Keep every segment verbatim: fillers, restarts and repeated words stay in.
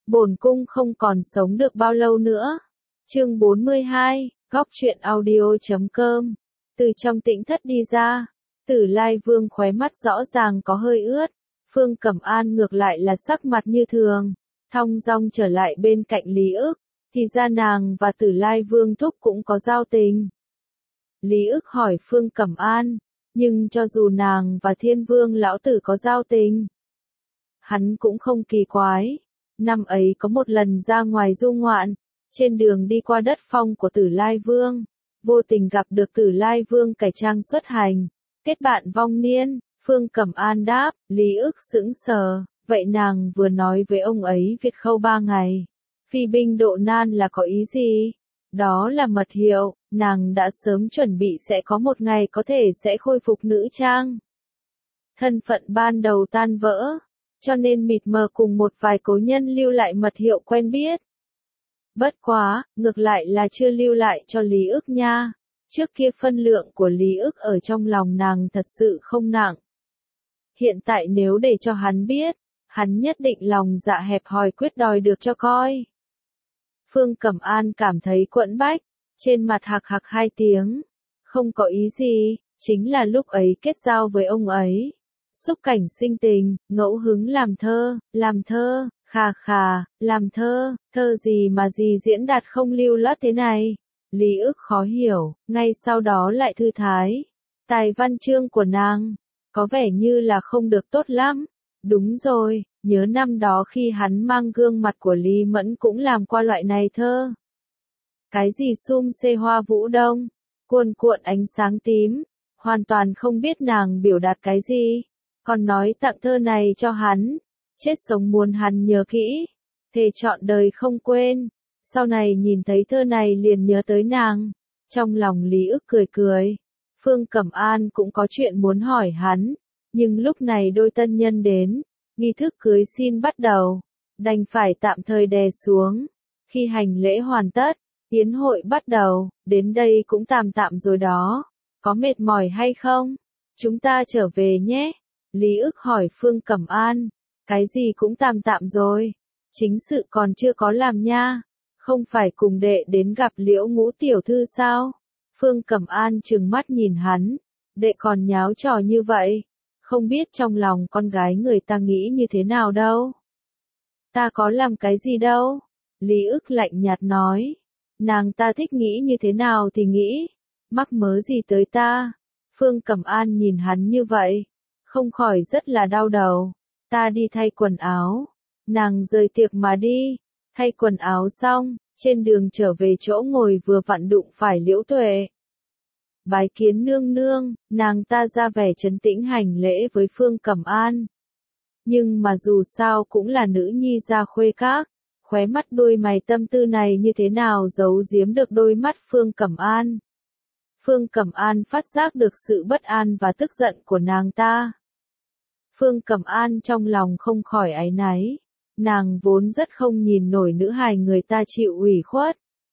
bổn cung không còn sống được bao lâu nữa. Chương bốn mươi hai, góc truyện audio chấm com. Từ trong tĩnh thất đi ra, Tử Lai Vương khóe mắt rõ ràng có hơi ướt, Phương Cẩm An ngược lại là sắc mặt như thường, thong dong trở lại bên cạnh Lý Ức, thì ra nàng và Tử Lai Vương thúc cũng có giao tình. Lý Ức hỏi Phương Cẩm An, nhưng cho dù nàng và Thiên Vương lão tử có giao tình, hắn cũng không kỳ quái. Năm ấy có một lần ra ngoài du ngoạn, trên đường đi qua đất phong của Tử Lai Vương, vô tình gặp được Tử Lai Vương cải trang xuất hành, kết bạn vong niên. Phương Cẩm An đáp, Lý Ức sững sờ, vậy nàng vừa nói với ông ấy Việt khâu ba ngày, phi binh độ nan là có ý gì? Đó là mật hiệu, nàng đã sớm chuẩn bị sẽ có một ngày có thể sẽ khôi phục nữ trang. Thân phận ban đầu tan vỡ, cho nên mịt mờ cùng một vài cố nhân lưu lại mật hiệu quen biết. Bất quá, ngược lại là chưa lưu lại cho Lý Ức nha. Trước kia phân lượng của Lý Ức ở trong lòng nàng thật sự không nặng. Hiện tại nếu để cho hắn biết, hắn nhất định lòng dạ hẹp hòi quyết đòi được cho coi. Phương Cẩm An cảm thấy quẫn bách, trên mặt hạc hạc hai tiếng. Không có ý gì, chính là lúc ấy kết giao với ông ấy. Xúc cảnh sinh tình, ngẫu hứng làm thơ, làm thơ, khà khà, làm thơ, thơ gì mà gì diễn đạt không lưu loát thế này. Lý Ức khó hiểu, ngay sau đó lại thư thái. Tài văn chương của nàng, có vẻ như là không được tốt lắm. Đúng rồi, nhớ năm đó khi hắn mang gương mặt của Lý Mẫn cũng làm qua loại này thơ. Cái gì sum xê hoa vũ đông, cuồn cuộn ánh sáng tím, hoàn toàn không biết nàng biểu đạt cái gì. Còn nói tặng thơ này cho hắn, chết sống muốn hắn nhớ kỹ, thề trọn đời không quên. Sau này nhìn thấy thơ này liền nhớ tới nàng, trong lòng Lý Ức cười cười. Phương Cẩm An cũng có chuyện muốn hỏi hắn, nhưng lúc này đôi tân nhân đến, nghi thức cưới xin bắt đầu, đành phải tạm thời đè xuống. Khi hành lễ hoàn tất, yến hội bắt đầu, đến đây cũng tạm tạm rồi đó, có mệt mỏi hay không? Chúng ta trở về nhé. Lý Ức hỏi Phương Cẩm An, cái gì cũng tạm tạm rồi, chính sự còn chưa có làm nha, không phải cùng đệ đến gặp Liễu Ngũ tiểu thư sao? Phương Cẩm An trừng mắt nhìn hắn, đệ còn nháo trò như vậy, không biết trong lòng con gái người ta nghĩ như thế nào đâu. Ta có làm cái gì đâu? Lý Ức lạnh nhạt nói, nàng ta thích nghĩ như thế nào thì nghĩ, mắc mớ gì tới ta? Phương Cẩm An nhìn hắn như vậy, không khỏi rất là đau đầu. Ta đi thay quần áo. Nàng rời tiệc mà đi, thay quần áo xong, trên đường trở về chỗ ngồi vừa vặn đụng phải Liễu Tuệ. Bái kiến nương nương, nàng ta ra vẻ trấn tĩnh hành lễ với Phương Cẩm An. Nhưng mà dù sao cũng là nữ nhi gia khuê các, khóe mắt đôi mày tâm tư này như thế nào giấu giếm được đôi mắt Phương Cẩm An. Phương Cẩm An phát giác được sự bất an và tức giận của nàng ta. Phương Cẩm An trong lòng không khỏi áy náy, nàng vốn rất không nhìn nổi nữ hài người ta chịu ủy khuất.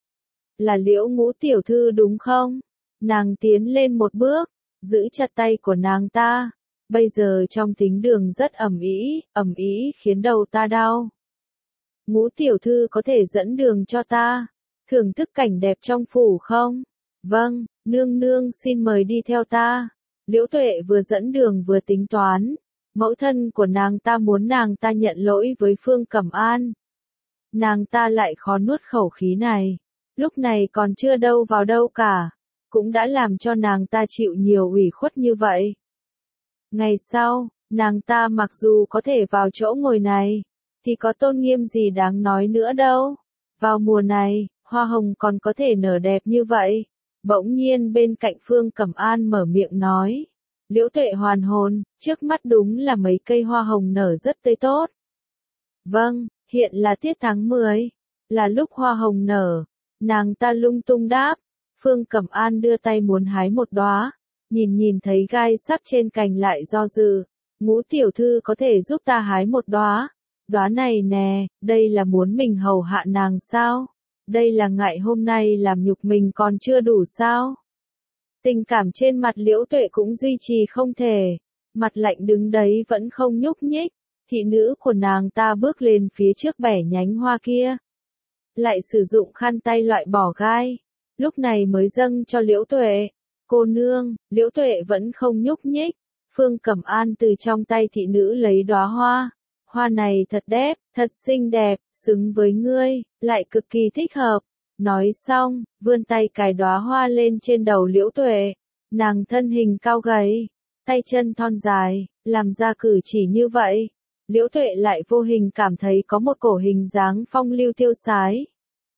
Là Liễu Ngũ tiểu thư đúng không? Nàng tiến lên một bước, giữ chặt tay của nàng ta. Bây giờ trong thính đường rất ầm ĩ, ầm ĩ khiến đầu ta đau. Ngũ tiểu thư có thể dẫn đường cho ta, thưởng thức cảnh đẹp trong phủ không? Vâng, nương nương xin mời đi theo ta. Liễu Tuệ vừa dẫn đường vừa tính toán. Mẫu thân của nàng ta muốn nàng ta nhận lỗi với Phương Cẩm An. Nàng ta lại khó nuốt khẩu khí này. Lúc này còn chưa đâu vào đâu cả, cũng đã làm cho nàng ta chịu nhiều ủy khuất như vậy. Ngày sau, nàng ta mặc dù có thể vào chỗ ngồi này, thì có tôn nghiêm gì đáng nói nữa đâu. Vào mùa này, hoa hồng còn có thể nở đẹp như vậy. Bỗng nhiên bên cạnh Phương Cẩm An mở miệng nói. Liễu Tuệ hoàn hồn, trước mắt đúng là mấy cây hoa hồng nở rất tươi tốt. Vâng, hiện là tiết tháng mười, là lúc hoa hồng nở. Nàng ta lung tung đáp. Phương Cẩm An đưa tay muốn hái một đóa, nhìn nhìn thấy gai sắc trên cành lại do dự. Ngũ tiểu thư có thể giúp ta hái một đóa. Đóa này nè, đây là muốn mình hầu hạ nàng sao? Đây là ngại hôm nay làm nhục mình còn chưa đủ sao? Tình cảm trên mặt Liễu Tuệ cũng duy trì không thể, mặt lạnh đứng đấy vẫn không nhúc nhích. thị nữ của nàng ta bước lên phía trước bẻ nhánh hoa kia. Lại sử dụng khăn tay loại bỏ gai. Lúc này mới dâng cho Liễu Tuệ. Cô nương, Liễu Tuệ vẫn không nhúc nhích. Phương Cẩm An từ trong tay thị nữ lấy đóa hoa. Hoa này thật đẹp, thật xinh đẹp, xứng với ngươi, lại cực kỳ thích hợp. Nói xong, vươn tay cài đóa hoa lên trên đầu Liễu Tuệ. Nàng thân hình cao gầy, tay chân thon dài, làm ra cử chỉ như vậy. Liễu Tuệ lại vô hình cảm thấy có một cổ hình dáng phong lưu tiêu sái.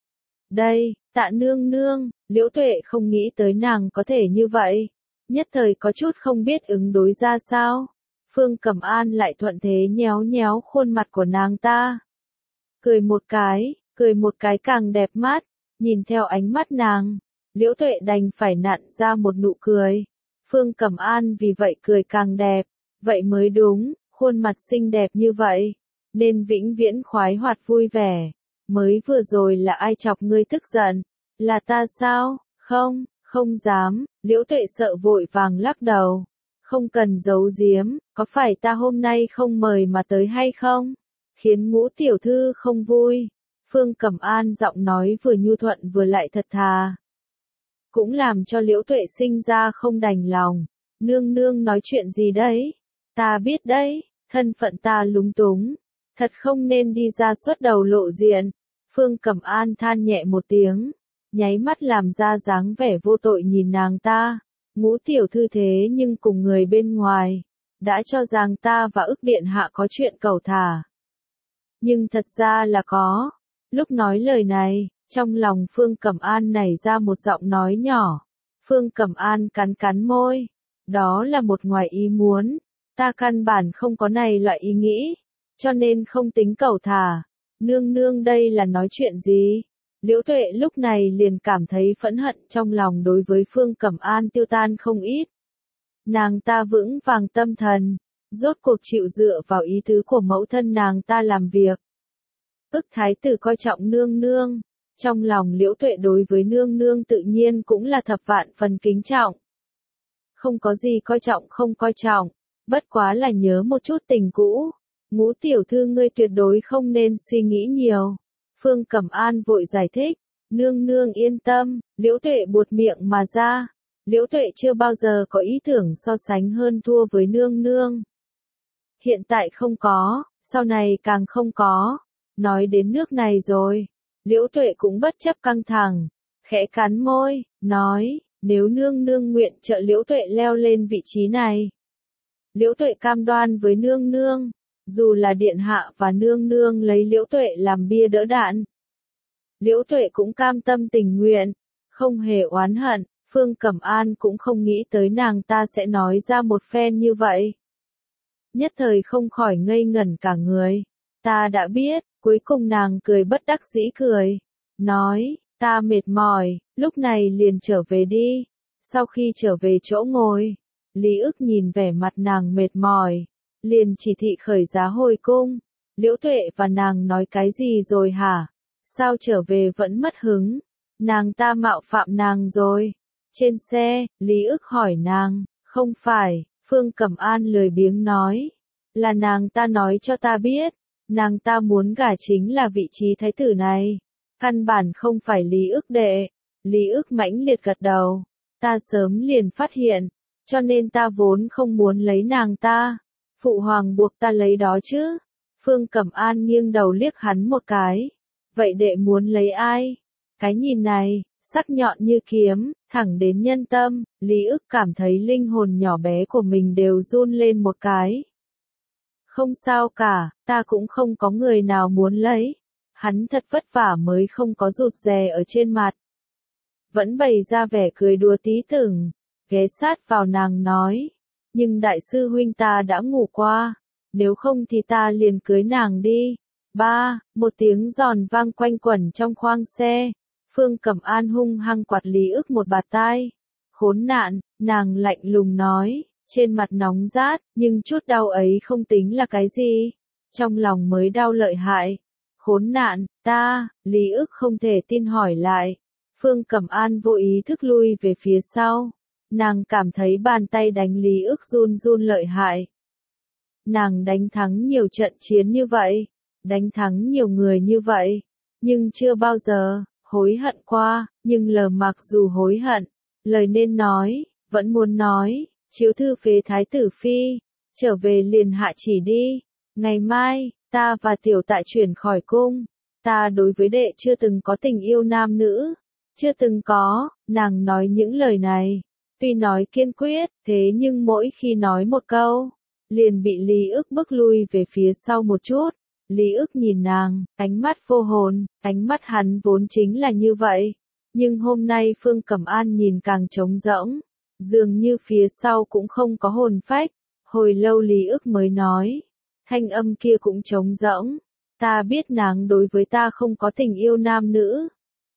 Đây, Tạ nương nương, Liễu Tuệ không nghĩ tới nàng có thể như vậy. Nhất thời có chút không biết ứng đối ra sao. Phương Cẩm An lại thuận thế nhéo nhéo khuôn mặt của nàng ta. Cười một cái, cười một cái càng đẹp mắt, nhìn theo ánh mắt nàng. Liễu Tuệ đành phải nặn ra một nụ cười. Phương Cẩm An vì vậy cười càng đẹp, vậy mới đúng, khuôn mặt xinh đẹp như vậy, nên vĩnh viễn khoái hoạt vui vẻ. Mới vừa rồi là ai chọc ngươi tức giận? Là ta sao? Không, không dám, Liễu Tuệ sợ vội vàng lắc đầu. Không cần giấu giếm, có phải ta hôm nay không mời mà tới hay không? Khiến Ngũ tiểu thư không vui. Phương Cẩm An giọng nói vừa nhu thuận vừa lại thật thà. Cũng làm cho Liễu Tuệ sinh ra không đành lòng. Nương nương nói chuyện gì đấy? Ta biết đấy, thân phận ta lúng túng. Thật không nên đi ra xuất đầu lộ diện. Phương Cẩm An than nhẹ một tiếng, nháy mắt làm ra dáng vẻ vô tội nhìn nàng ta. Ngũ tiểu thư thế nhưng cùng người bên ngoài, đã cho rằng ta và ức điện hạ có chuyện cầu thả. Nhưng thật ra là có. Lúc nói lời này, trong lòng Phương Cẩm An nảy ra một giọng nói nhỏ. Phương Cẩm An cắn cắn môi. Đó là một ngoài ý muốn. Ta căn bản không có này loại ý nghĩ, cho nên không tính cầu thả. Nương nương đây là nói chuyện gì? Liễu Tuệ lúc này liền cảm thấy phẫn hận trong lòng đối với Phương Cẩm An tiêu tan không ít. Nàng ta vững vàng tâm thần, rốt cuộc chịu dựa vào ý tứ của mẫu thân nàng ta làm việc. Ức thái tử coi trọng nương nương, trong lòng Liễu Tuệ đối với nương nương tự nhiên cũng là thập vạn phần kính trọng. Không có gì coi trọng không coi trọng, bất quá là nhớ một chút tình cũ. Ngũ tiểu thư ngươi tuyệt đối không nên suy nghĩ nhiều. Phương Cẩm An vội giải thích. Nương nương yên tâm, Liễu Tuệ buột miệng mà ra. Liễu Tuệ chưa bao giờ có ý tưởng so sánh hơn thua với nương nương. Hiện tại không có, sau này càng không có. Nói đến nước này rồi, Liễu Tuệ cũng bất chấp căng thẳng, khẽ cắn môi, nói, nếu nương nương nguyện trợ Liễu Tuệ leo lên vị trí này. Liễu Tuệ cam đoan với nương nương. Dù là điện hạ và nương nương lấy Liễu Tuệ làm bia đỡ đạn, Liễu Tuệ cũng cam tâm tình nguyện, không hề oán hận. Phương Cẩm An cũng không nghĩ tới nàng ta sẽ nói ra một phen như vậy. Nhất thời không khỏi ngây ngẩn cả người. Ta đã biết, cuối cùng nàng cười bất đắc dĩ cười. Nói, ta mệt mỏi, lúc này liền trở về đi. Sau khi trở về chỗ ngồi, Lý Ức nhìn vẻ mặt nàng mệt mỏi, liền chỉ thị khởi giá hồi cung. Liễu Tuệ và nàng nói cái gì rồi hả? Sao trở về vẫn mất hứng? Nàng ta mạo phạm nàng rồi. Trên xe, Lý Ức hỏi nàng, không phải, Phương Cẩm An lười biếng nói. Là nàng ta nói cho ta biết, nàng ta muốn gả chính là vị trí thái tử này. Căn bản không phải Lý Ức đệ. Lý Ức mãnh liệt gật đầu. Ta sớm liền phát hiện, cho nên ta vốn không muốn lấy nàng ta. Phụ hoàng buộc ta lấy đó chứ. Phương Cẩm An nghiêng đầu liếc hắn một cái. Vậy đệ muốn lấy ai? Cái nhìn này, sắc nhọn như kiếm, thẳng đến nhân tâm. Lý Ức cảm thấy linh hồn nhỏ bé của mình đều run lên một cái. Không sao cả, ta cũng không có người nào muốn lấy. Hắn thật vất vả mới không có rụt rè ở trên mặt. Vẫn bày ra vẻ cười đùa tí tưởng, ghé sát vào nàng nói. Nhưng đại sư huynh ta đã ngủ qua, nếu không thì ta liền cưới nàng đi. Ba, một tiếng giòn vang quanh quẩn trong khoang xe. Phương Cẩm An hung hăng quạt Lý Ức một bạt tai. Khốn nạn, nàng lạnh lùng nói, trên mặt nóng rát, nhưng chút đau ấy không tính là cái gì. Trong lòng mới đau lợi hại. Khốn nạn, ta, Lý Ức không thể tin hỏi lại. Phương Cẩm An vô ý thức lui về phía sau. Nàng cảm thấy bàn tay đánh Lý Ức run run lợi hại. nàng đánh thắng nhiều trận chiến như vậy, đánh thắng nhiều người như vậy, nhưng chưa bao giờ hối hận qua, nhưng lờ mặc dù hối hận, lời nên nói, vẫn muốn nói, chiếu thư phế thái tử phi, trở về liền hạ chỉ đi, ngày mai, ta và tiểu tại chuyển khỏi cung, ta đối với đệ chưa từng có tình yêu nam nữ, chưa từng có, nàng nói những lời này, tuy nói kiên quyết, thế nhưng mỗi khi nói một câu, liền bị Lý ức bức lui về phía sau một chút. Lý ức nhìn nàng, ánh mắt vô hồn, ánh mắt hắn vốn chính là như vậy. Nhưng hôm nay Phương Cẩm An nhìn càng trống rỗng, dường như phía sau cũng không có hồn phách. Hồi lâu Lý ức mới nói, thanh âm kia cũng trống rỗng. Ta biết nàng đối với ta không có tình yêu nam nữ.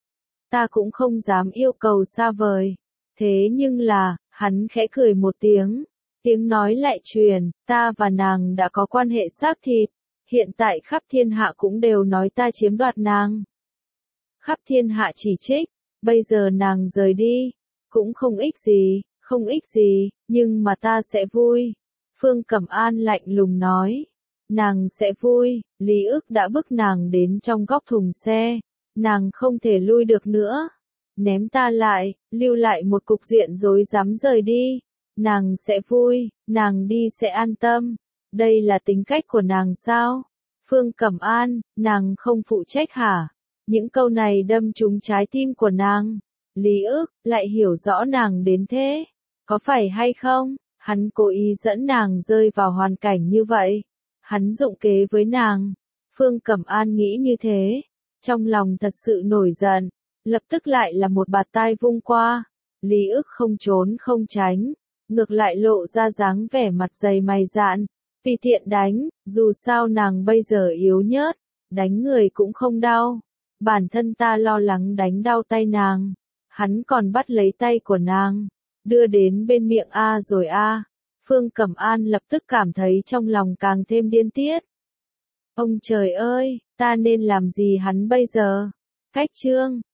Ta cũng không dám yêu cầu xa vời. Thế nhưng là, hắn khẽ cười một tiếng. Tiếng nói lại truyền, ta và nàng đã có quan hệ xác thịt. Hiện tại khắp thiên hạ cũng đều nói ta chiếm đoạt nàng. Khắp thiên hạ chỉ trích, bây giờ nàng rời đi, cũng không ích gì, không ích gì, nhưng mà ta sẽ vui. Phương Cẩm An lạnh lùng nói, nàng sẽ vui, Lý ức đã bức nàng đến trong góc thùng xe, nàng không thể lui được nữa. Ném ta lại, lưu lại một cục diện rối rắm rời đi, nàng sẽ vui, nàng đi sẽ an tâm. Đây là tính cách của nàng sao? Phương Cẩm An, nàng không phụ trách hả? Những câu này đâm trúng trái tim của nàng. Lý ức, lại hiểu rõ nàng đến thế. Có phải hay không? Hắn cố ý dẫn nàng rơi vào hoàn cảnh như vậy. Hắn dụng kế với nàng. Phương Cẩm An nghĩ như thế. Trong lòng thật sự nổi giận. Lập tức lại là một bạt tai vung qua. Lý ức không trốn không tránh. Ngược lại lộ ra dáng vẻ mặt dày mày dạn. Tùy tiện đánh, dù sao nàng bây giờ yếu nhớt, đánh người cũng không đau. Bản thân ta lo lắng đánh đau tay nàng. Hắn còn bắt lấy tay của nàng, đưa đến bên miệng A rồi A. Phương Cẩm An lập tức cảm thấy trong lòng càng thêm điên tiết. Ông trời ơi, ta nên làm gì hắn bây giờ? Cách chương